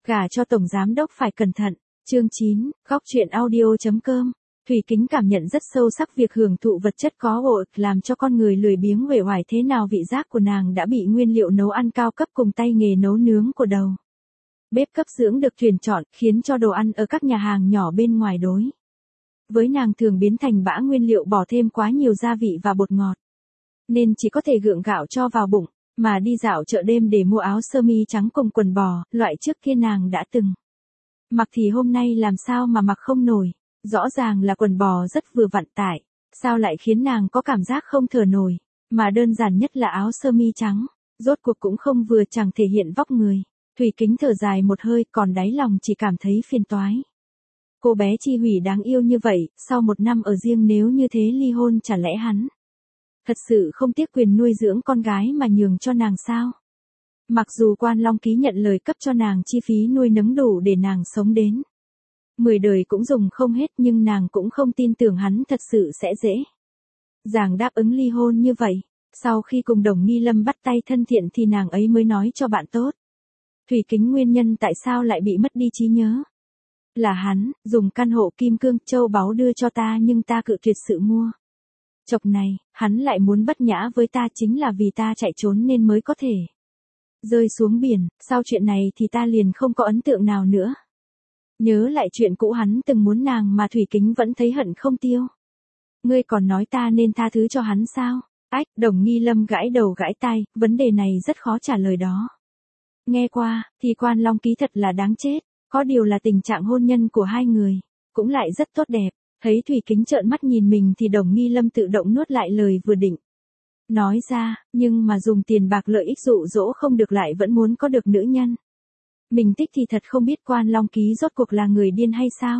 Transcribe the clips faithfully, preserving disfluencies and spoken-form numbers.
Gả cho tổng giám đốc phải cẩn thận. Chương chín, góc truyện audio.com. Thủy Kính cảm nhận rất sâu sắc việc hưởng thụ vật chất có ổ làm cho con người lười biếng uể oải thế nào vị giác của nàng đã bị nguyên liệu nấu ăn cao cấp cùng tay nghề nấu nướng của đầu bếp cấp dưỡng được tuyển chọn, khiến cho đồ ăn ở các nhà hàng nhỏ bên ngoài đối với nàng thường biến thành bã nguyên liệu bỏ thêm quá nhiều gia vị và bột ngọt. Nên chỉ có thể gượng gạo cho vào bụng, mà đi dạo chợ đêm để mua áo sơ mi trắng cùng quần bò, loại trước kia nàng đã từng mặc thì hôm nay làm sao mà mặc không nổi. Rõ ràng là quần bò rất vừa vặn tải, sao lại khiến nàng có cảm giác không thở nổi, mà đơn giản nhất là áo sơ mi trắng, rốt cuộc cũng không vừa chẳng thể hiện vóc người. Thủy Kính thở dài một hơi, còn đáy lòng chỉ cảm thấy phiền toái. Cô bé Chi Hủy đáng yêu như vậy, sau một năm ở riêng nếu như thế ly hôn chả lẽ hắn thật sự không tiếc quyền nuôi dưỡng con gái mà nhường cho nàng sao? Mặc dù Quan Long Ký nhận lời cấp cho nàng chi phí nuôi nấng đủ để nàng sống đến mười đời cũng dùng không hết, nhưng nàng cũng không tin tưởng hắn thật sự sẽ dễ dàng đáp ứng ly hôn như vậy. Sau khi cùng Đồng Nghi Lâm bắt tay thân thiện thì nàng ấy mới nói cho bạn tốt Thủy Kính nguyên nhân tại sao lại bị mất đi trí nhớ. Là hắn, dùng căn hộ kim cương châu báu đưa cho ta nhưng ta cự tuyệt sự mua chộc này, hắn lại muốn bất nhã với ta chính là vì ta chạy trốn nên mới có thể rơi xuống biển, sau chuyện này thì ta liền không có ấn tượng nào nữa. Nhớ lại chuyện cũ hắn từng muốn nàng mà Thủy Kính vẫn thấy hận không tiêu. Ngươi còn nói ta nên tha thứ cho hắn sao? Ách, Đồng Nghi Lâm gãi đầu gãi tai, vấn đề này rất khó trả lời đó. Nghe qua, thì Quan Long Ký thật là đáng chết, có điều là tình trạng hôn nhân của hai người cũng lại rất tốt đẹp. Thấy Thủy Kính trợn mắt nhìn mình thì Đồng Nghi Lâm tự động nuốt lại lời vừa định nói ra, nhưng mà dùng tiền bạc lợi ích dụ dỗ không được lại vẫn muốn có được nữ nhân mình thích thì thật không biết Quan Long Ký rốt cuộc là người điên hay sao.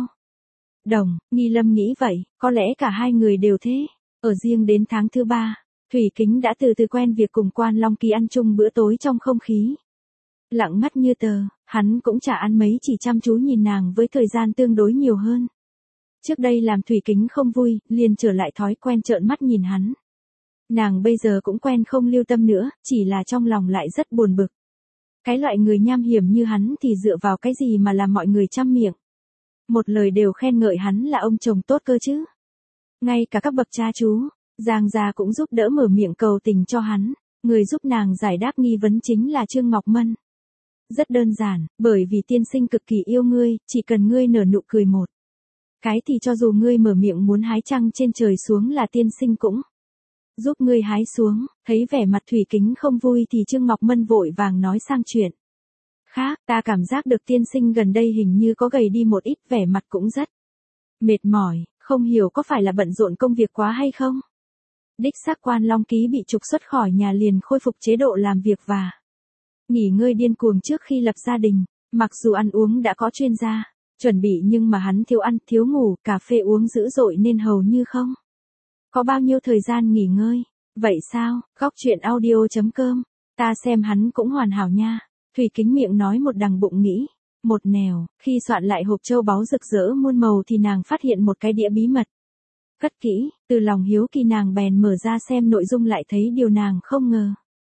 Đồng Nghi Lâm nghĩ vậy, có lẽ cả hai người đều thế. Ở riêng đến tháng thứ ba, Thủy Kính đã từ từ quen việc cùng Quan Long Ký ăn chung bữa tối trong không khí lặng ngắt như tờ. Hắn cũng chả ăn mấy, chỉ chăm chú nhìn nàng với thời gian tương đối nhiều hơn. Trước đây làm Thủy Kính không vui, liền trở lại thói quen trợn mắt nhìn hắn. Nàng bây giờ cũng quen không lưu tâm nữa, chỉ là trong lòng lại rất buồn bực. Cái loại người nham hiểm như hắn thì dựa vào cái gì mà làm mọi người trăm miệng một lời đều khen ngợi hắn là ông chồng tốt cơ chứ. Ngay cả các bậc cha chú, Giang gia cũng giúp đỡ mở miệng cầu tình cho hắn. Người giúp nàng giải đáp nghi vấn chính là Trương Ngọc Mân. Rất đơn giản, bởi vì tiên sinh cực kỳ yêu ngươi, chỉ cần ngươi nở nụ cười một cái thì cho dù ngươi mở miệng muốn hái trăng trên trời xuống là tiên sinh cũng giúp ngươi hái xuống. Thấy vẻ mặt Thủy Kính không vui thì Trương Ngọc Mân vội vàng nói sang chuyện khác. Ta cảm giác được tiên sinh gần đây hình như có gầy đi một ít, vẻ mặt cũng rất mệt mỏi, không hiểu có phải là bận rộn công việc quá hay không. Đích xác Quan Long Ký bị trục xuất khỏi nhà liền khôi phục chế độ làm việc và nghỉ ngơi điên cuồng trước khi lập gia đình. Mặc dù ăn uống đã có chuyên gia chuẩn bị nhưng mà hắn thiếu ăn, thiếu ngủ, cà phê uống dữ dội nên hầu như không có bao nhiêu thời gian nghỉ ngơi. Vậy sao? Góc truyện audio.com. Ta xem hắn cũng hoàn hảo nha. Thủy Kính miệng nói một đằng bụng nghĩ một nẻo. Khi soạn lại hộp châu báu rực rỡ muôn màu thì nàng phát hiện một cái đĩa bí mật cất kỹ. Từ lòng hiếu kỳ nàng bèn mở ra xem nội dung, lại thấy điều nàng không ngờ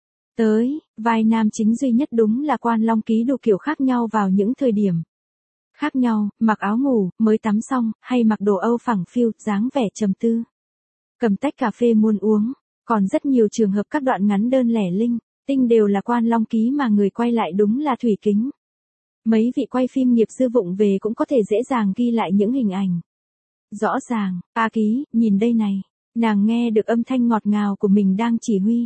tới. Vai nam chính duy nhất đúng là Quan Long Ký đủ kiểu khác nhau vào những thời điểm khác nhau, mặc áo ngủ, mới tắm xong, hay mặc đồ Âu phẳng phiu, dáng vẻ trầm tư cầm tách cà phê muốn uống. Còn rất nhiều trường hợp các đoạn ngắn đơn lẻ linh tinh đều là Quan Long Ký mà người quay lại đúng là Thủy Kính. Mấy vị quay phim nghiệp dư vụng về cũng có thể dễ dàng ghi lại những hình ảnh rõ ràng. A Ký, nhìn đây này. Nàng nghe được âm thanh ngọt ngào của mình đang chỉ huy.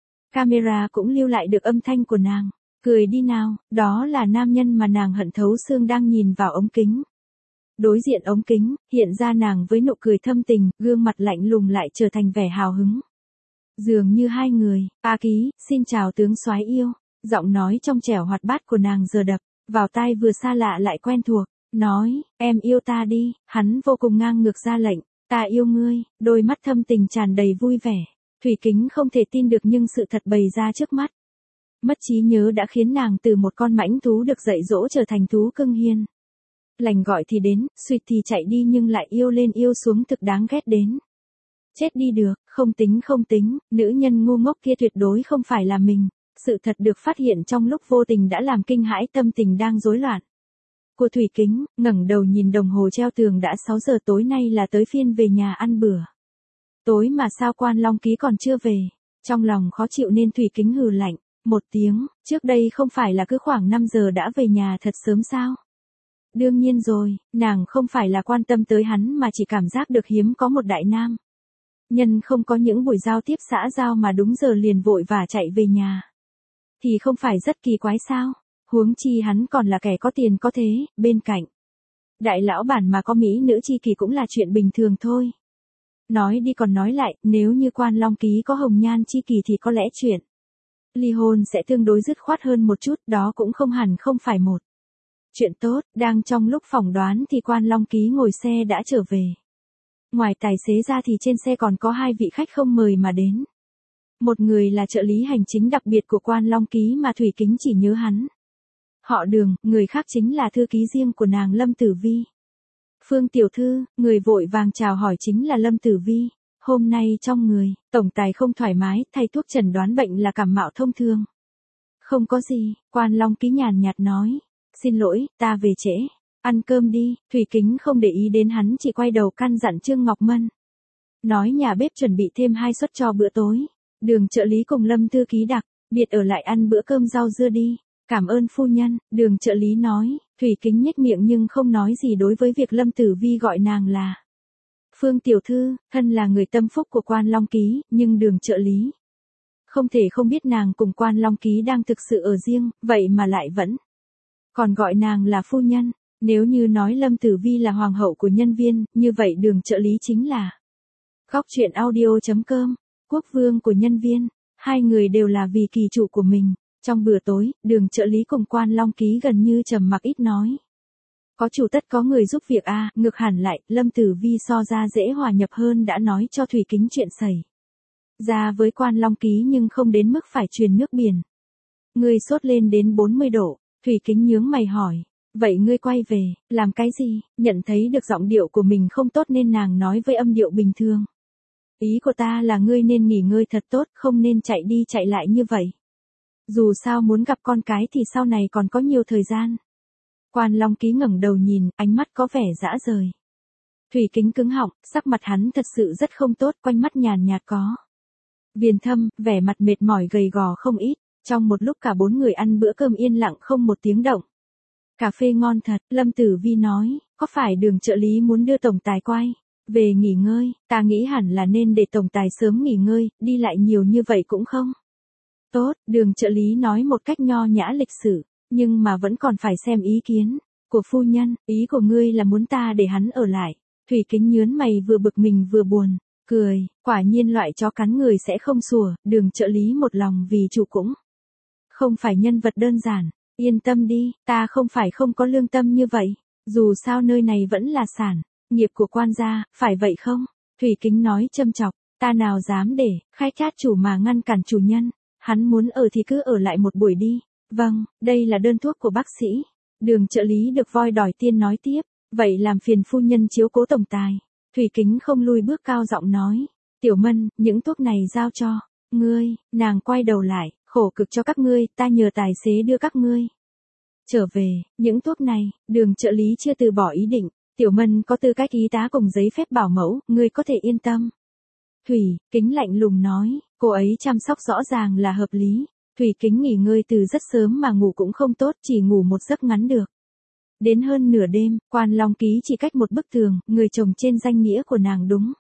Camera cũng lưu lại được âm thanh của nàng. Cười đi nào, đó là nam nhân mà nàng hận thấu xương đang nhìn vào ống kính. Đối diện ống kính, hiện ra nàng với nụ cười thâm tình, gương mặt lạnh lùng lại trở thành vẻ hào hứng. Dường như hai người. A Ký, xin chào tướng soái yêu. Giọng nói trong trẻo hoạt bát của nàng giờ đập vào tai vừa xa lạ lại quen thuộc. Nói, em yêu ta đi. Hắn vô cùng ngang ngược ra lệnh. Ta yêu ngươi. Đôi mắt thâm tình tràn đầy vui vẻ. Thủy Kính không thể tin được nhưng sự thật bày ra trước mắt. Mất trí nhớ đã khiến nàng từ một con mãnh thú được dạy dỗ trở thành thú cưng hiền lành, gọi thì đến, suýt thì chạy đi nhưng lại yêu lên yêu xuống, thực đáng ghét đến chết đi được. Không tính không tính, nữ nhân ngu ngốc kia tuyệt đối không phải là mình. Sự thật được phát hiện trong lúc vô tình đã làm kinh hãi tâm tình đang rối loạn của Thủy Kính, ngẩng đầu nhìn đồng hồ treo tường đã sáu giờ tối nay là tới phiên về nhà ăn bữa. Tối mà sao Quan Long Ký còn chưa về, trong lòng khó chịu nên Thủy Kính hừ lạnh, một tiếng, trước đây không phải là cứ khoảng năm giờ đã về nhà thật sớm sao? Đương nhiên rồi, nàng không phải là quan tâm tới hắn mà chỉ cảm giác được hiếm có một đại nam nhân không có những buổi giao tiếp xã giao mà đúng giờ liền vội và chạy về nhà. Thì không phải rất kỳ quái sao? Huống chi hắn còn là kẻ có tiền có thế, bên cạnh đại lão bản mà có mỹ nữ chi kỳ cũng là chuyện bình thường thôi. Nói đi còn nói lại, nếu như Quan Long Ký có hồng nhan chi kỳ thì có lẽ chuyện ly hôn sẽ tương đối dứt khoát hơn một chút, đó cũng không hẳn không phải một chuyện tốt. Đang trong lúc phỏng đoán thì Quan Long Ký ngồi xe đã trở về. Ngoài tài xế ra thì trên xe còn có hai vị khách không mời mà đến. Một người là trợ lý hành chính đặc biệt của Quan Long Ký mà Thủy Kính chỉ nhớ hắn họ Đường, người khác chính là thư ký riêng của nàng Lâm Tử Vi. Phương tiểu thư, người vội vàng chào hỏi chính là Lâm Tử Vi. Hôm nay trong người, tổng tài không thoải mái, thay thuốc chẩn đoán bệnh là cảm mạo thông thường. Không có gì, Quan Long Ký nhàn nhạt nói. Xin lỗi, ta về trễ. Ăn cơm đi. Thủy Kính không để ý đến hắn, chỉ quay đầu căn dặn Trương Ngọc Mân. Nói nhà bếp chuẩn bị thêm hai suất cho bữa tối. Đường trợ lý cùng Lâm thư ký đặc biệt ở lại ăn bữa cơm rau dưa đi. Cảm ơn phu nhân, Đường trợ lý nói. Thủy Kính nhếch miệng nhưng không nói gì đối với việc Lâm Tử Vi gọi nàng là Phương tiểu thư, thân là người tâm phúc của Quan Long Ký, nhưng Đường trợ lý không thể không biết nàng cùng Quan Long Ký đang thực sự ở riêng, vậy mà lại vẫn còn gọi nàng là phu nhân. Nếu như nói Lâm Tử Vi là hoàng hậu của nhân viên, như vậy Đường trợ lý chính là Góc truyện audio chấm com, quốc vương của nhân viên. Hai người đều là vì kỳ chủ của mình. Trong bữa tối, Đường trợ lý cùng Quan Long Ký gần như trầm mặc ít nói. Có chủ tất có người giúp việc a, à, ngược hẳn lại, Lâm Tử Vi so ra dễ hòa nhập hơn đã nói cho Thủy Kính chuyện xảy ra với Quan Long Ký nhưng không đến mức phải truyền nước biển. Ngươi sốt lên đến bốn mươi độ, Thủy Kính nhướng mày hỏi. Vậy ngươi quay về, làm cái gì? Nhận thấy được giọng điệu của mình không tốt nên nàng nói với âm điệu bình thường. Ý của ta là ngươi nên nghỉ ngơi thật tốt, không nên chạy đi chạy lại như vậy. Dù sao muốn gặp con cái thì sau này còn có nhiều thời gian. Quan Long Ký ngẩng đầu nhìn, ánh mắt có vẻ dã rời. Thủy Kính cứng họng, sắc mặt hắn thật sự rất không tốt, quanh mắt nhàn nhạt có viền thâm, vẻ mặt mệt mỏi gầy gò không ít. Trong một lúc cả bốn người ăn bữa cơm yên lặng không một tiếng động. Cà phê ngon thật, Lâm Tử Vi nói, có phải Đường trợ lý muốn đưa tổng tài quay về nghỉ ngơi? Ta nghĩ hẳn là nên để tổng tài sớm nghỉ ngơi, đi lại nhiều như vậy cũng không tốt. Đường trợ lý nói một cách nho nhã lịch sự, nhưng mà vẫn còn phải xem ý kiến của phu nhân. Ý của ngươi là muốn ta để hắn ở lại? Thủy Kính nhớn mày, vừa bực mình vừa buồn cười. Quả nhiên loại chó cắn người sẽ không sủa. Đường trợ lý một lòng vì chủ cũng không phải nhân vật đơn giản. Yên tâm đi, ta không phải không có lương tâm như vậy. Dù sao nơi này vẫn là sản nghiệp của Quan gia, phải vậy không? Thủy Kính nói châm chọc, ta nào dám để khai chát chủ mà ngăn cản chủ nhân. Hắn muốn ở thì cứ ở lại một buổi đi. Vâng, đây là đơn thuốc của bác sĩ. Đường trợ lý được voi đòi tiên nói tiếp. Vậy làm phiền phu nhân chiếu cố tổng tài. Thủy Kính không lui bước cao giọng nói. Tiểu Mân, những thuốc này giao cho ngươi. Nàng quay đầu lại, khổ cực cho các ngươi, ta nhờ tài xế đưa các ngươi trở về. Những thuốc này, Đường trợ lý chưa từ bỏ ý định. Tiểu Mân có tư cách y tá cùng giấy phép bảo mẫu, ngươi có thể yên tâm. Thủy Kính lạnh lùng nói, cô ấy chăm sóc rõ ràng là hợp lý. Thủy Kính nghỉ ngơi từ rất sớm mà ngủ cũng không tốt, chỉ ngủ một giấc ngắn được. Đến hơn nửa đêm, Quan Long Ký chỉ cách một bức tường, người chồng trên danh nghĩa của nàng đúng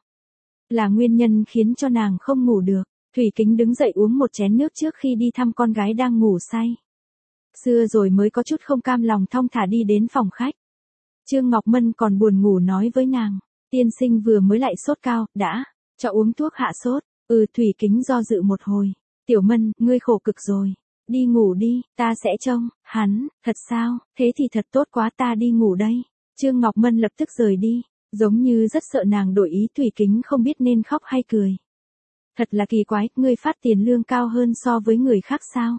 là nguyên nhân khiến cho nàng không ngủ được. Thủy Kính đứng dậy uống một chén nước trước khi đi thăm con gái đang ngủ say xưa rồi mới có chút không cam lòng thong thả đi đến phòng khách. Trương Ngọc Mân còn buồn ngủ nói với nàng, tiên sinh vừa mới lại sốt cao, đã cho uống thuốc hạ sốt. Ừ. Thủy Kính do dự một hồi. Tiểu Mân, ngươi khổ cực rồi. Đi ngủ đi, ta sẽ trông hắn. Thật sao? Thế thì thật tốt quá, ta đi ngủ đây. Trương Ngọc Mân lập tức rời đi, giống như rất sợ nàng đổi ý. Thủy Kính không biết nên khóc hay cười. Thật là kỳ quái, ngươi phát tiền lương cao hơn so với người khác sao?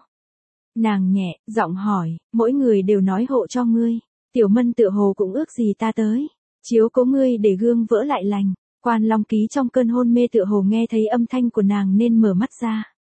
Nàng nhẹ giọng hỏi, mỗi người đều nói hộ cho ngươi. Tiểu Mân tựa hồ cũng ước gì ta tới chiếu cố ngươi để gương vỡ lại lành. Quan Long Ký trong cơn hôn mê tựa hồ nghe thấy âm thanh của nàng nên mở mắt ra.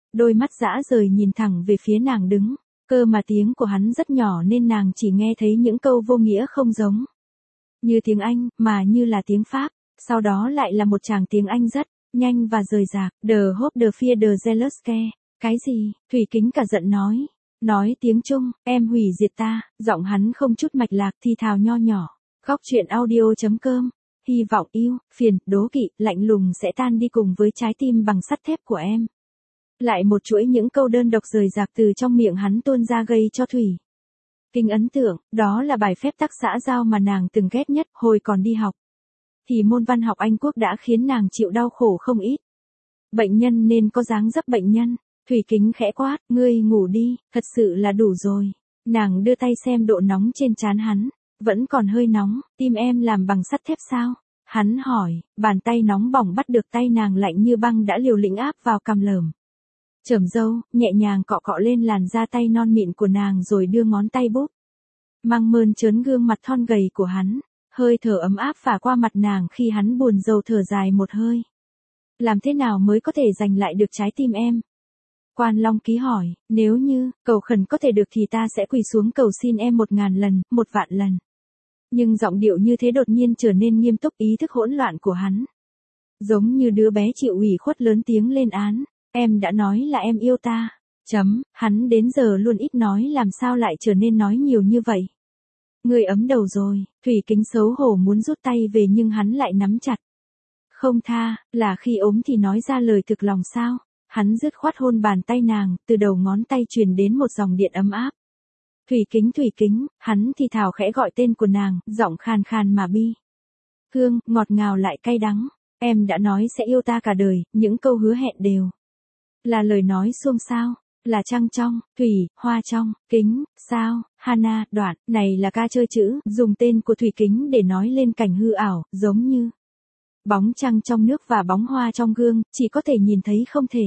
đôi mắt dã rời nhìn thẳng về phía nàng đứng, cơ mà tiếng của hắn rất nhỏ nên nàng chỉ nghe thấy những câu vô nghĩa không giống như tiếng Anh, mà như là tiếng Pháp, sau đó lại là một tràng tiếng Anh rất nhanh và rời rạc, the hope, the fear, the jealous care. Cái gì? Thủy Kính cả giận nói. Nói tiếng Trung, em hủy diệt ta, giọng hắn không chút mạch lạc thì thào nho nhỏ. Góc truyện audio.com, hy vọng yêu, phiền, đố kỵ, lạnh lùng sẽ tan đi cùng với trái tim bằng sắt thép của em. Lại một chuỗi những câu đơn độc rời rạc từ trong miệng hắn tuôn ra gây cho Thủy Kính ấn tượng, đó là bài phép tắc xã giao mà nàng từng ghét nhất hồi còn đi học. Thì môn văn học Anh Quốc đã khiến nàng chịu đau khổ không ít. Bệnh nhân nên có dáng dấp bệnh nhân. Thủy Kính khẽ quát, ngươi ngủ đi, thật sự là đủ rồi. Nàng đưa tay xem độ nóng trên trán hắn, vẫn còn hơi nóng, tim em làm bằng sắt thép sao? Hắn hỏi, bàn tay nóng bỏng bắt được tay nàng lạnh như băng đã liều lĩnh áp vào cằm lởm chởm râu, nhẹ nhàng cọ cọ lên làn da tay non mịn của nàng rồi đưa ngón tay bóp mang mơn trớn gương mặt thon gầy của hắn, hơi thở ấm áp phả qua mặt nàng khi hắn buồn rầu thở dài một hơi. Làm thế nào mới có thể giành lại được trái tim em? Quan Long Ký hỏi, nếu như, cầu khẩn có thể được thì ta sẽ quỳ xuống cầu xin em một ngàn lần, một vạn lần. Nhưng giọng điệu như thế đột nhiên trở nên nghiêm túc, ý thức hỗn loạn của hắn. Giống như đứa bé chịu ủy khuất lớn tiếng lên án, em đã nói là em yêu ta. Chấm, hắn đến giờ luôn ít nói làm sao lại trở nên nói nhiều như vậy. Người ấm đầu rồi, Thủy Kính xấu hổ muốn rút tay về nhưng hắn lại nắm chặt. Không tha, là khi ốm thì nói ra lời thực lòng sao? Hắn dứt khoát hôn bàn tay nàng, từ đầu ngón tay truyền đến một dòng điện ấm áp. Thủy Kính, Thủy Kính, hắn thì thào khẽ gọi tên của nàng, giọng khàn khàn mà bi hương, ngọt ngào lại cay đắng. Em đã nói sẽ yêu ta cả đời, những câu hứa hẹn đều là lời nói xuông sao, là trăng trong, thủy, hoa trong, kính, sao, Hana, đoạn, này là ca chơi chữ, dùng tên của Thủy Kính để nói lên cảnh hư ảo, giống như bóng trăng trong nước và bóng hoa trong gương, chỉ có thể nhìn thấy không thể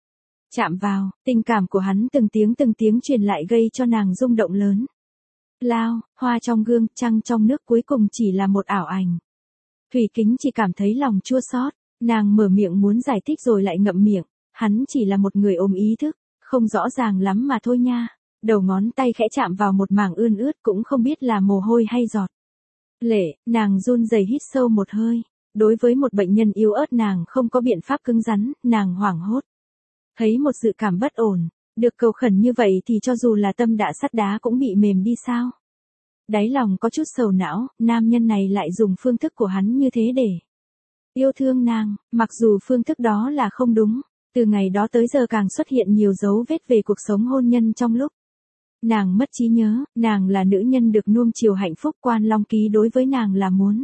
chạm vào. Tình cảm của hắn từng tiếng từng tiếng truyền lại gây cho nàng rung động lớn lao. Hoa trong gương, trăng trong nước cuối cùng chỉ là một ảo ảnh. Thủy Kính chỉ cảm thấy lòng chua xót, nàng mở miệng muốn giải thích rồi lại ngậm miệng, hắn chỉ là một người ôm ý thức, không rõ ràng lắm mà thôi nha. Đầu ngón tay khẽ chạm vào một mảng ươn ướt cũng không biết là mồ hôi hay giọt lệ, nàng run rẩy hít sâu một hơi. Đối với một bệnh nhân yếu ớt nàng không có biện pháp cứng rắn, nàng hoảng hốt. Thấy một dự cảm bất ổn, được cầu khẩn như vậy thì cho dù là tâm đã sắt đá cũng bị mềm đi sao? Đáy lòng có chút sầu não, nam nhân này lại dùng phương thức của hắn như thế để yêu thương nàng, mặc dù phương thức đó là không đúng. Từ ngày đó tới giờ càng xuất hiện nhiều dấu vết về cuộc sống hôn nhân trong lúc nàng mất trí nhớ, nàng là nữ nhân được nuông chiều hạnh phúc, Quan Long Ký đối với nàng là muốn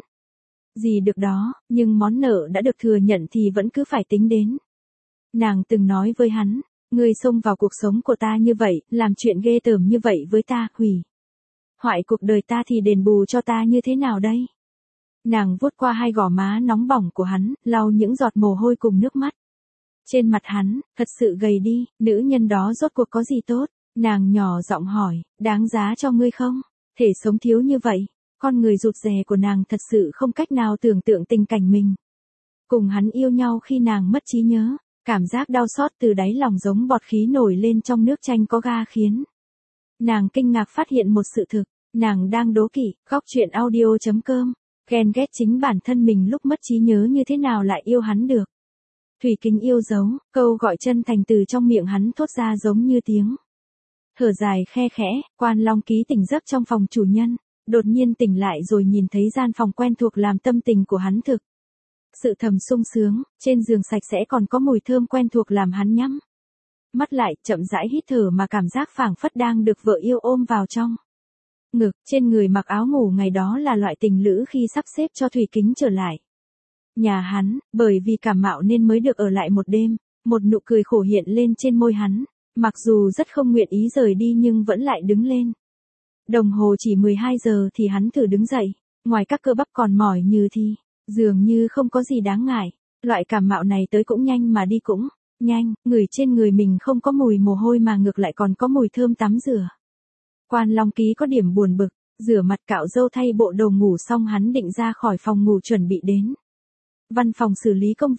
gì được đó, nhưng món nợ đã được thừa nhận thì vẫn cứ phải tính đến. Nàng từng nói với hắn, ngươi xông vào cuộc sống của ta như vậy, làm chuyện ghê tởm như vậy với ta, hủy hoại cuộc đời ta thì đền bù cho ta như thế nào đây? Nàng vuốt qua hai gò má nóng bỏng của hắn, lau những giọt mồ hôi cùng nước mắt trên mặt hắn, thật sự gầy đi, nữ nhân đó rốt cuộc có gì tốt? Nàng nhỏ giọng hỏi, đáng giá cho ngươi không? Thể sống thiếu như vậy. Con người rụt rè của nàng thật sự không cách nào tưởng tượng tình cảnh mình cùng hắn yêu nhau khi nàng mất trí nhớ. Cảm giác đau xót từ đáy lòng giống bọt khí nổi lên trong nước chanh có ga khiến nàng kinh ngạc phát hiện một sự thực. Nàng đang đố kỵ. Góc truyện audio.com, ghen ghét chính bản thân mình lúc mất trí nhớ như thế nào lại yêu hắn được. Thủy Kính yêu dấu, câu gọi chân thành từ trong miệng hắn thốt ra giống như tiếng thở dài khe khẽ. Quan Long Ký tỉnh giấc trong phòng chủ nhân, đột nhiên tỉnh lại rồi nhìn thấy gian phòng quen thuộc làm tâm tình của hắn thực sự thầm sung sướng, trên giường sạch sẽ còn có mùi thơm quen thuộc làm hắn nhắm mắt lại, chậm rãi hít thở mà cảm giác phảng phất đang được vợ yêu ôm vào trong ngực. Trên người mặc áo ngủ ngày đó là loại tình lữ khi sắp xếp cho Thủy Kính trở lại nhà hắn, bởi vì cảm mạo nên mới được ở lại một đêm. Một nụ cười khổ hiện lên trên môi hắn, mặc dù rất không nguyện ý rời đi nhưng vẫn lại đứng lên. Đồng hồ chỉ mười hai giờ thì hắn thử đứng dậy, ngoài các cơ bắp còn mỏi như thì dường như không có gì đáng ngại. Loại cảm mạo này tới cũng nhanh mà đi cũng nhanh, người trên người mình không có mùi mồ hôi mà ngược lại còn có mùi thơm tắm rửa. Quan Long Ký có điểm buồn bực, rửa mặt cạo râu thay bộ đồ ngủ xong hắn định ra khỏi phòng ngủ chuẩn bị đến văn phòng xử lý công việc.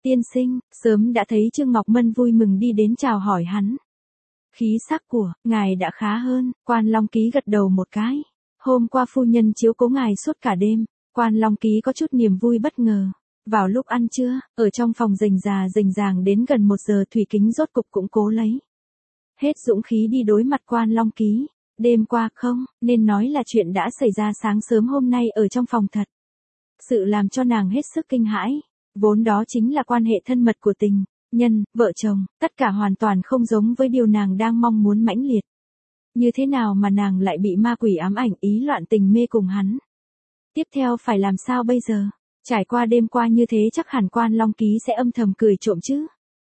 Tiên sinh, sớm đã thấy Trương Ngọc Mân vui mừng đi đến chào hỏi hắn. Khí sắc của ngài đã khá hơn, Quan Long Ký gật đầu một cái. Hôm qua phu nhân chiếu cố ngài suốt cả đêm, Quan Long Ký có chút niềm vui bất ngờ. Vào lúc ăn trưa, ở trong phòng rình rà rình ràng đến gần một giờ Thủy Kính rốt cục cũng cố lấy hết dũng khí đi đối mặt Quan Long Ký. Đêm qua không, nên nói là chuyện đã xảy ra sáng sớm hôm nay ở trong phòng thật. Sự làm cho nàng hết sức kinh hãi, vốn đó chính là quan hệ thân mật của tình nhân, vợ chồng, tất cả hoàn toàn không giống với điều nàng đang mong muốn mãnh liệt. Như thế nào mà nàng lại bị ma quỷ ám ảnh ý loạn tình mê cùng hắn? Tiếp theo phải làm sao bây giờ? Trải qua đêm qua như thế chắc hẳn Quan Long Ký sẽ âm thầm cười trộm chứ.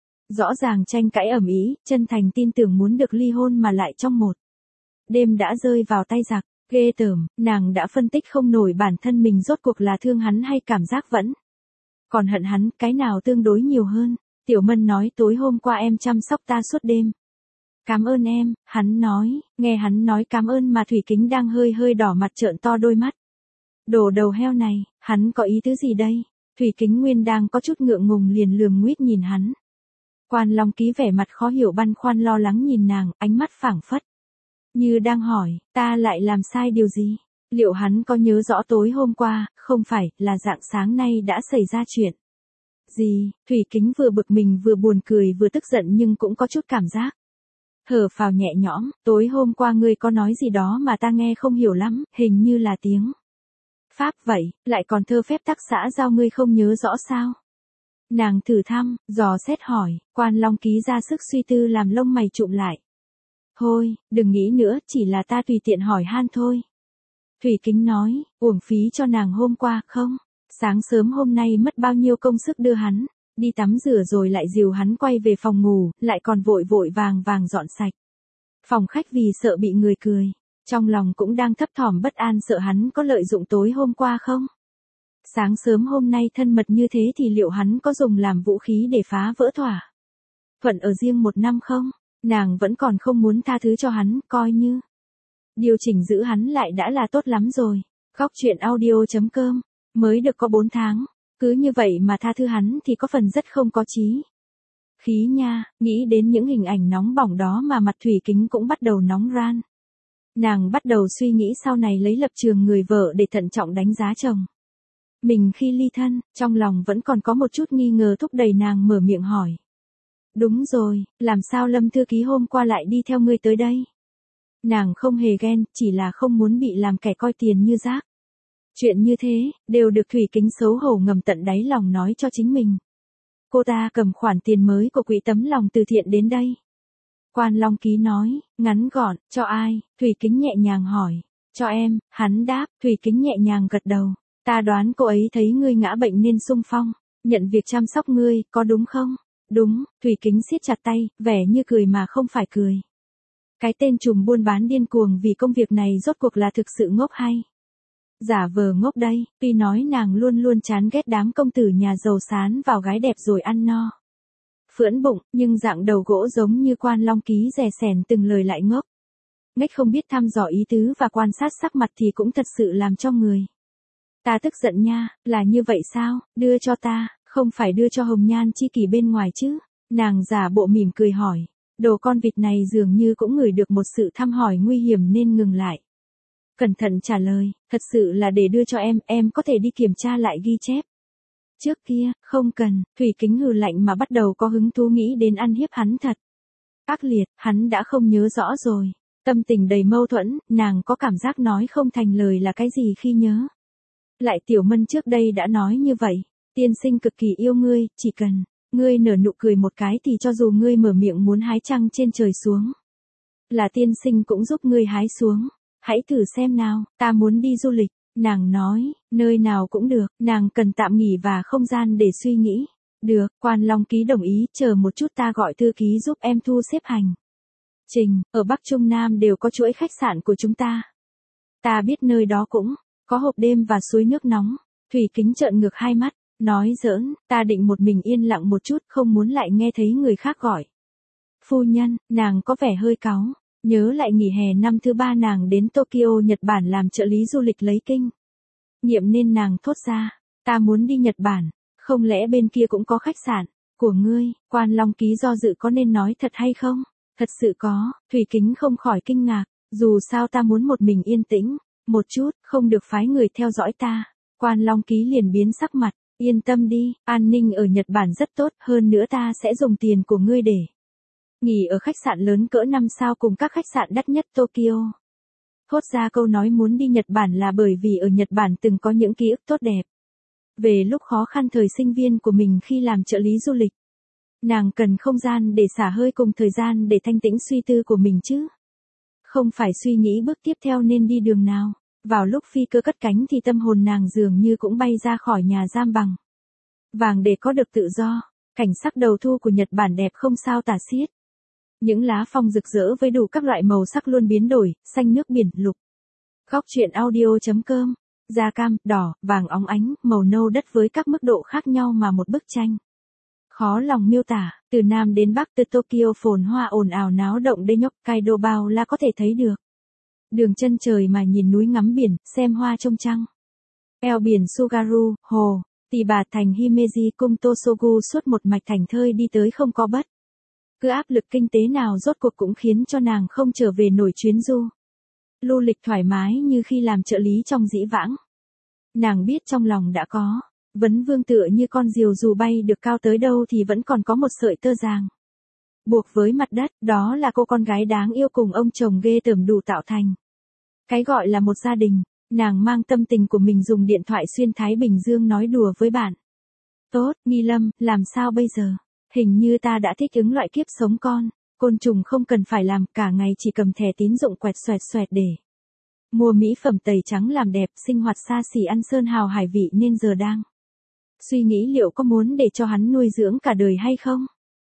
Rõ ràng tranh cãi ầm ĩ, chân thành tin tưởng muốn được ly hôn mà lại trong một đêm đã rơi vào tay giặc. Ghê tởm, nàng đã phân tích không nổi bản thân mình rốt cuộc là thương hắn hay cảm giác vẫn còn hận hắn, cái nào tương đối nhiều hơn. Tiểu Mân nói tối hôm qua em chăm sóc ta suốt đêm. Cảm ơn em, hắn nói, nghe hắn nói cảm ơn mà Thủy Kính đang hơi hơi đỏ mặt trợn to đôi mắt. Đồ đầu heo này, hắn có ý tứ gì đây? Thủy Kính nguyên đang có chút ngượng ngùng liền lườm nguýt nhìn hắn. Quan Long Ký vẻ mặt khó hiểu băn khoăn lo lắng nhìn nàng, ánh mắt phảng phất như đang hỏi, ta lại làm sai điều gì? Liệu hắn có nhớ rõ tối hôm qua, không phải, là rạng sáng nay đã xảy ra chuyện gì? Thủy Kính vừa bực mình vừa buồn cười vừa tức giận nhưng cũng có chút cảm giác thở phào nhẹ nhõm. Tối hôm qua ngươi có nói gì đó mà ta nghe không hiểu lắm, hình như là tiếng Pháp vậy, lại còn thơ phép tắc xã giao ngươi không nhớ rõ sao? Nàng thử thăm, dò xét hỏi. Quan Long Ký ra sức suy tư làm lông mày trụm lại. Thôi, đừng nghĩ nữa, chỉ là ta tùy tiện hỏi han thôi. Thủy Kính nói, uổng phí cho nàng hôm qua, không? Sáng sớm hôm nay mất bao nhiêu công sức đưa hắn đi tắm rửa rồi lại dìu hắn quay về phòng ngủ, lại còn vội vội vàng vàng dọn sạch phòng khách vì sợ bị người cười. Trong lòng cũng đang thấp thỏm bất an sợ hắn có lợi dụng tối hôm qua không? Sáng sớm hôm nay thân mật như thế thì liệu hắn có dùng làm vũ khí để phá vỡ thỏa thuận ở riêng một năm không? Nàng vẫn còn không muốn tha thứ cho hắn, coi như điều chỉnh giữ hắn lại đã là tốt lắm rồi. Góc truyện audio chấm com, mới được có bốn tháng, cứ như vậy mà tha thứ hắn thì có phần rất không có chí khí nha. Nghĩ đến những hình ảnh nóng bỏng đó mà mặt Thủy Kính cũng bắt đầu nóng ran. Nàng bắt đầu suy nghĩ sau này lấy lập trường người vợ để thận trọng đánh giá chồng mình khi ly thân, trong lòng vẫn còn có một chút nghi ngờ thúc đẩy nàng mở miệng hỏi. Đúng rồi, làm sao Lâm thư ký hôm qua lại đi theo ngươi tới đây? Nàng không hề ghen, chỉ là không muốn bị làm kẻ coi tiền như rác. Chuyện như thế, đều được Thủy Kính xấu hổ ngầm tận đáy lòng nói cho chính mình. Cô ta cầm khoản tiền mới của quỹ tấm lòng từ thiện đến đây. Quan Long Ký nói, ngắn gọn, cho ai? Thủy Kính nhẹ nhàng hỏi. Cho em, hắn đáp. Thủy Kính nhẹ nhàng gật đầu. Ta đoán cô ấy thấy ngươi ngã bệnh nên xung phong nhận việc chăm sóc ngươi, có đúng không? Đúng. Thủy Kính siết chặt tay, vẻ như cười mà không phải cười. Cái tên trùm buôn bán điên cuồng vì công việc này rốt cuộc là thực sự ngốc hay giả vờ ngốc đây? Tuy nói nàng luôn luôn chán ghét đám công tử nhà giàu sán vào gái đẹp rồi ăn no phưỡn bụng, nhưng dạng đầu gỗ giống như Quan Long Ký rè sẻn từng lời lại ngốc nghếch không biết thăm dò ý tứ và quan sát sắc mặt thì cũng thật sự làm cho người ta tức giận nha. Là như vậy sao? Đưa cho ta, không phải đưa cho hồng nhan chi kỷ bên ngoài chứ? Nàng giả bộ mỉm cười hỏi. Đồ con vịt này dường như cũng ngửi được một sự thăm hỏi nguy hiểm nên ngừng lại. Cẩn thận trả lời, thật sự là để đưa cho em, em có thể đi kiểm tra lại ghi chép. Trước kia, không cần. Thủy Kính hừ lạnh mà bắt đầu có hứng thú nghĩ đến ăn hiếp hắn thật ác liệt. Hắn đã không nhớ rõ rồi. Tâm tình đầy mâu thuẫn, nàng có cảm giác nói không thành lời là cái gì khi nhớ lại Tiểu Mân trước đây đã nói như vậy. Tiên sinh cực kỳ yêu ngươi, chỉ cần ngươi nở nụ cười một cái thì cho dù ngươi mở miệng muốn hái trăng trên trời xuống là tiên sinh cũng giúp ngươi hái xuống. Hãy thử xem nào. Ta muốn đi du lịch. Nàng nói, nơi nào cũng được. Nàng cần tạm nghỉ và không gian để suy nghĩ. Được. Quan Long Ký đồng ý. Chờ một chút, ta gọi thư ký giúp em thu xếp hành trình. Ở Bắc Trung Nam đều có chuỗi khách sạn của chúng ta. Ta biết nơi đó cũng có hộp đêm và suối nước nóng. Thủy Kính trợn ngược hai mắt, nói giỡn. Ta định một mình yên lặng một chút, không muốn lại nghe thấy người khác gọi phu nhân. Nàng có vẻ hơi cáu. Nhớ lại nghỉ hè năm thứ ba nàng đến Tokyo Nhật Bản làm trợ lý du lịch lấy kinh nghiệm nên nàng thốt ra. Ta muốn đi Nhật Bản. Không lẽ bên kia cũng có khách sạn của ngươi? Quan Long Ký do dự có nên nói thật hay không? Thật sự có, Thủy Kính không khỏi kinh ngạc, dù sao ta muốn một mình yên tĩnh, một chút, không được phái người theo dõi ta. Quan Long Ký liền biến sắc mặt, yên tâm đi, an ninh ở Nhật Bản rất tốt, hơn nữa ta sẽ dùng tiền của ngươi để nghỉ ở khách sạn lớn cỡ năm sao cùng các khách sạn đắt nhất Tokyo. Thốt ra câu nói muốn đi Nhật Bản là bởi vì ở Nhật Bản từng có những ký ức tốt đẹp. Về lúc khó khăn thời sinh viên của mình khi làm trợ lý du lịch. Nàng cần không gian để xả hơi cùng thời gian để thanh tĩnh suy tư của mình chứ. Không phải suy nghĩ bước tiếp theo nên đi đường nào. Vào lúc phi cơ cất cánh thì tâm hồn nàng dường như cũng bay ra khỏi nhà giam bằng vàng để có được tự do. Cảnh sắc đầu thu của Nhật Bản đẹp không sao tả xiết. Những lá phong rực rỡ với đủ các loại màu sắc luôn biến đổi, xanh nước biển, lục. Góc truyện audio chấm com, da cam, đỏ, vàng óng ánh, màu nâu đất với các mức độ khác nhau mà một bức tranh. Khó lòng miêu tả, từ Nam đến Bắc, từ Tokyo phồn hoa ồn ào náo động đến Hokkaido bao la có thể thấy được. Đường chân trời mà nhìn núi ngắm biển, xem hoa trông trăng. Eo biển Sugaru, hồ, Tỳ Bà thành Himeji cung Tosogu suốt một mạch thành thơi đi tới không có bất. Cứ áp lực kinh tế nào rốt cuộc cũng khiến cho nàng không trở về nổi chuyến du. Lưu lịch thoải mái như khi làm trợ lý trong dĩ vãng. Nàng biết trong lòng đã có, vấn vương tựa như con diều dù bay được cao tới đâu thì vẫn còn có một sợi tơ ràng. Buộc với mặt đất, đó là cô con gái đáng yêu cùng ông chồng ghê tởm đủ tạo thành. Cái gọi là một gia đình, nàng mang tâm tình của mình dùng điện thoại xuyên Thái Bình Dương nói đùa với bạn. Tốt, Nghi Lâm, làm sao bây giờ? Hình như ta đã thích ứng loại kiếp sống con, côn trùng không cần phải làm, cả ngày chỉ cầm thẻ tín dụng quẹt xoẹt xoẹt để mua mỹ phẩm tẩy trắng làm đẹp, sinh hoạt xa xỉ ăn sơn hào hải vị nên giờ đang suy nghĩ liệu có muốn để cho hắn nuôi dưỡng cả đời hay không?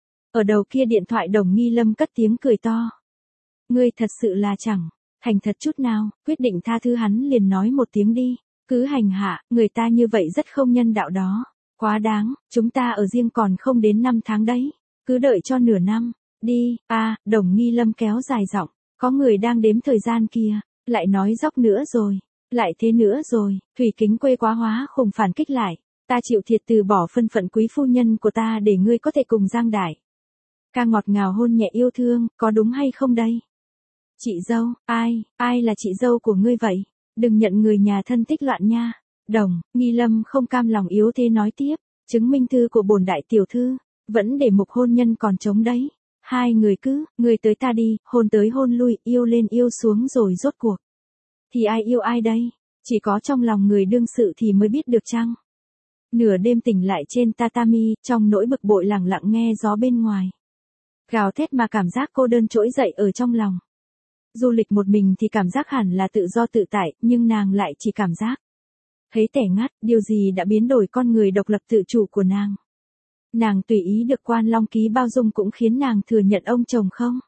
Ở đầu kia điện thoại Đồng Nghi Lâm cất tiếng cười to. Ngươi thật sự là chẳng thành thật chút nào, quyết định tha thứ hắn liền nói một tiếng đi, cứ hành hạ, người ta như vậy rất không nhân đạo đó. Quá đáng, chúng ta ở riêng còn không đến năm tháng đấy, cứ đợi cho nửa năm, đi, a à, Đồng Nghi Lâm kéo dài giọng, có người đang đếm thời gian kia, lại nói dóc nữa rồi, lại thế nữa rồi, Thủy Kính quê quá hóa khủng phản kích lại, ta chịu thiệt từ bỏ thân phận quý phu nhân của ta để ngươi có thể cùng Giang Đại ca ngọt ngào hôn nhẹ yêu thương, có đúng hay không đây? Chị dâu, ai, ai là chị dâu của ngươi vậy? Đừng nhận người nhà thân tích loạn nha. Đồng, Nghi Lâm không cam lòng yếu thế nói tiếp, chứng minh thư của bổn đại tiểu thư, vẫn để mục hôn nhân còn trống đấy. Hai người cứ, người tới ta đi, hôn tới hôn lui, yêu lên yêu xuống rồi rốt cuộc. Thì ai yêu ai đây? Chỉ có trong lòng người đương sự thì mới biết được chăng? Nửa đêm tỉnh lại trên tatami, trong nỗi bực bội lặng lặng nghe gió bên ngoài. Gào thét mà cảm giác cô đơn trỗi dậy ở trong lòng. Du lịch một mình thì cảm giác hẳn là tự do tự tại, nhưng nàng lại chỉ cảm giác thấy tẻ ngắt, điều gì đã biến đổi con người độc lập tự chủ của nàng. Nàng tùy ý được Quan Long Ký bao dung cũng khiến nàng thừa nhận ông chồng không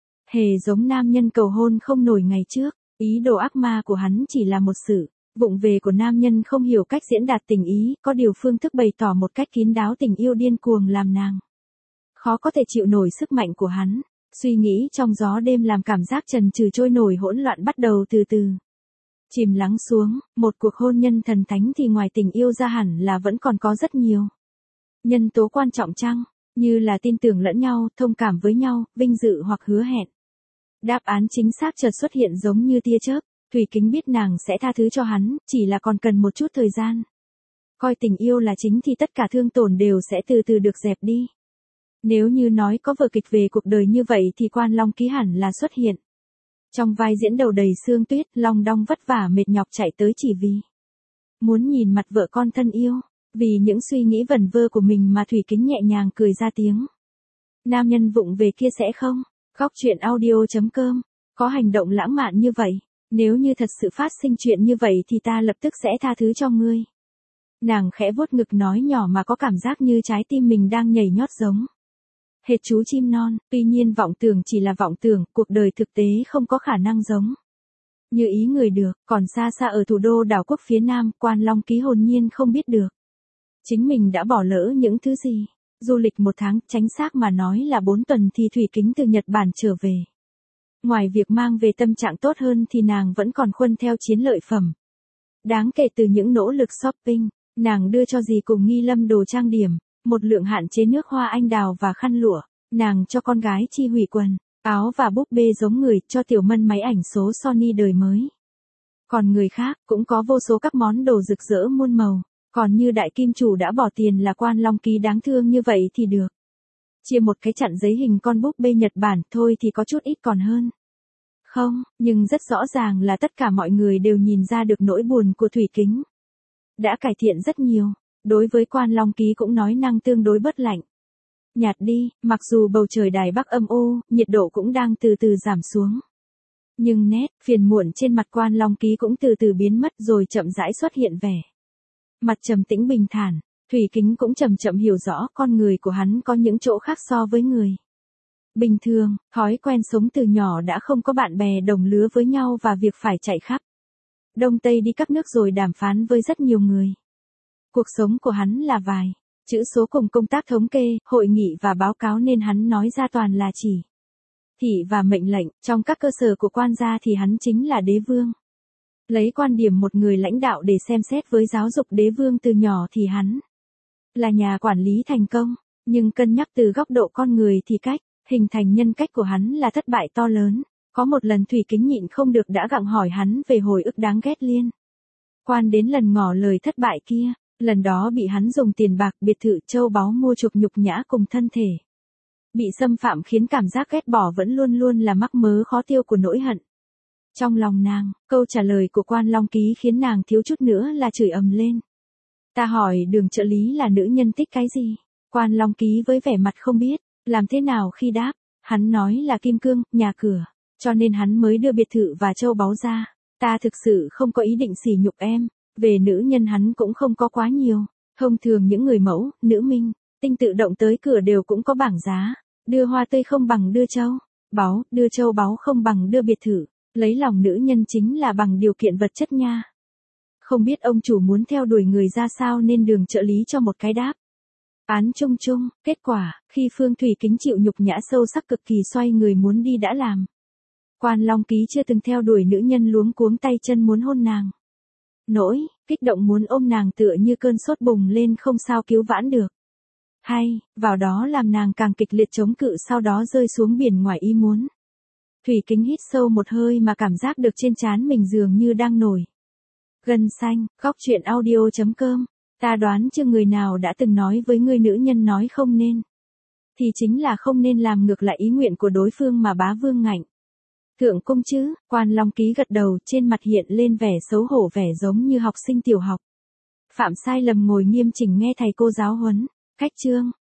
hề giống nam nhân cầu hôn không nổi ngày trước, ý đồ ác ma của hắn chỉ là một sự vụng về của nam nhân không hiểu cách diễn đạt tình ý, có điều phương thức bày tỏ một cách kín đáo tình yêu điên cuồng làm nàng khó có thể chịu nổi sức mạnh của hắn. Suy nghĩ trong gió đêm làm cảm giác trần trừ trôi nổi hỗn loạn bắt đầu từ từ chìm lắng xuống, một cuộc hôn nhân thần thánh thì ngoài tình yêu ra hẳn là vẫn còn có rất nhiều nhân tố quan trọng chăng, như là tin tưởng lẫn nhau, thông cảm với nhau, vinh dự hoặc hứa hẹn. Đáp án chính xác chợt xuất hiện giống như tia chớp, Thủy Kính biết nàng sẽ tha thứ cho hắn, chỉ là còn cần một chút thời gian. Coi tình yêu là chính thì tất cả thương tổn đều sẽ từ từ được dẹp đi. Nếu như nói có vở kịch về cuộc đời như vậy thì Quan Long Ký hẳn là xuất hiện. Trong vai diễn đầu đầy sương tuyết, long đong vất vả mệt nhọc chạy tới chỉ vì muốn nhìn mặt vợ con thân yêu, vì những suy nghĩ vẩn vơ của mình mà Thủy Kính nhẹ nhàng cười ra tiếng. Nam nhân vụng về kia sẽ không? Góc truyện audio chấm com, có hành động lãng mạn như vậy, nếu như thật sự phát sinh chuyện như vậy thì ta lập tức sẽ tha thứ cho ngươi. Nàng khẽ vuốt ngực nói nhỏ mà có cảm giác như trái tim mình đang nhảy nhót giống hệt chú chim non, tuy nhiên vọng tưởng chỉ là vọng tưởng, cuộc đời thực tế không có khả năng giống như ý người được, còn xa xa ở thủ đô đảo quốc phía Nam, Quan Long Ký hồn nhiên không biết được chính mình đã bỏ lỡ những thứ gì. Du lịch một tháng, chính xác mà nói là bốn tuần thì Thủy Kính từ Nhật Bản trở về. Ngoài việc mang về tâm trạng tốt hơn thì nàng vẫn còn khuân theo chiến lợi phẩm đáng kể từ những nỗ lực shopping. Nàng đưa cho dì cùng Nghi Lâm đồ trang điểm, một lượng hạn chế nước hoa anh đào và khăn lụa, nàng cho con gái Chi Hủy quần, áo và búp bê giống người, cho Tiểu Mân máy ảnh số Sony đời mới. Còn người khác cũng có vô số các món đồ rực rỡ muôn màu, còn như đại kim chủ đã bỏ tiền là Quan Long Ký đáng thương như vậy thì được. Chia một cái chặn giấy hình con búp bê Nhật Bản thôi thì có chút ít còn hơn. Không, nhưng rất rõ ràng là tất cả mọi người đều nhìn ra được nỗi buồn của Thủy Kính. Đã cải thiện rất nhiều, đối với Quan Long Ký cũng nói năng tương đối bớt lạnh. Nhạt đi, mặc dù bầu trời Đài Bắc âm u, nhiệt độ cũng đang từ từ giảm xuống. Nhưng nét, phiền muộn trên mặt Quan Long Ký cũng từ từ biến mất rồi chậm rãi xuất hiện vẻ. Mặt trầm tĩnh bình thản, Thủy Kính cũng chậm chậm hiểu rõ con người của hắn có những chỗ khác so với người. Bình thường, thói quen sống từ nhỏ đã không có bạn bè đồng lứa với nhau và việc phải chạy khắp Đông Tây đi các nước rồi đàm phán với rất nhiều người. Cuộc sống của hắn là vài chữ số cùng công tác thống kê, hội nghị và báo cáo nên hắn nói ra toàn là chỉ thị và mệnh lệnh, trong các cơ sở của quan gia thì hắn chính là đế vương. Lấy quan điểm một người lãnh đạo để xem xét với giáo dục đế vương từ nhỏ thì hắn là nhà quản lý thành công, nhưng cân nhắc từ góc độ con người thì cách hình thành nhân cách của hắn là thất bại to lớn. Có một lần Thủy Kính nhịn không được đã gặng hỏi hắn về hồi ức đáng ghét liên quan đến lần ngỏ lời thất bại kia, lần đó bị hắn dùng tiền bạc, biệt thự, châu báu mua chuộc nhục nhã cùng thân thể bị xâm phạm khiến cảm giác ghét bỏ vẫn luôn luôn là mắc mớ khó tiêu của nỗi hận. Trong lòng nàng, câu trả lời của Quan Long Ký khiến nàng thiếu chút nữa là chửi ầm lên. Ta hỏi Đường trợ lý là nữ nhân thích cái gì? Quan Long Ký với vẻ mặt không biết làm thế nào khi đáp, hắn nói là kim cương, nhà cửa, cho nên hắn mới đưa biệt thự và châu báu ra. Ta thực sự không có ý định sỉ nhục em, về nữ nhân hắn cũng không có quá nhiều. Thông thường những người mẫu, nữ minh, tinh tự động tới cửa đều cũng có bảng giá, đưa hoa tươi không bằng đưa châu báu, đưa châu báu không bằng đưa biệt thự, lấy lòng nữ nhân chính là bằng điều kiện vật chất nha. Không biết ông chủ muốn theo đuổi người ra sao nên Đường trợ lý cho một cái đáp án chung chung. Kết quả, khi Phương Thủy Kính chịu nhục nhã sâu sắc cực kỳ xoay người muốn đi đã làm. Quan Long Ký chưa từng theo đuổi nữ nhân luống cuống tay chân muốn hôn nàng. Nỗi kích động muốn ôm nàng tựa như cơn sốt bùng lên không sao cứu vãn được. Hay, vào đó làm nàng càng kịch liệt chống cự sau đó rơi xuống biển ngoài ý muốn. Thủy Kính hít sâu một hơi mà cảm giác được trên trán mình dường như đang nổi gân xanh. Góc truyện audio chấm com. Ta đoán chưa người nào đã từng nói với người nữ nhân nói không nên, thì chính là không nên làm ngược lại ý nguyện của đối phương mà bá vương ngạnh. Thượng cung chứ? Quan Long Ký gật đầu, trên mặt hiện lên vẻ xấu hổ, vẻ giống như học sinh tiểu học phạm sai lầm ngồi nghiêm chỉnh nghe thầy cô giáo huấn. Cách chương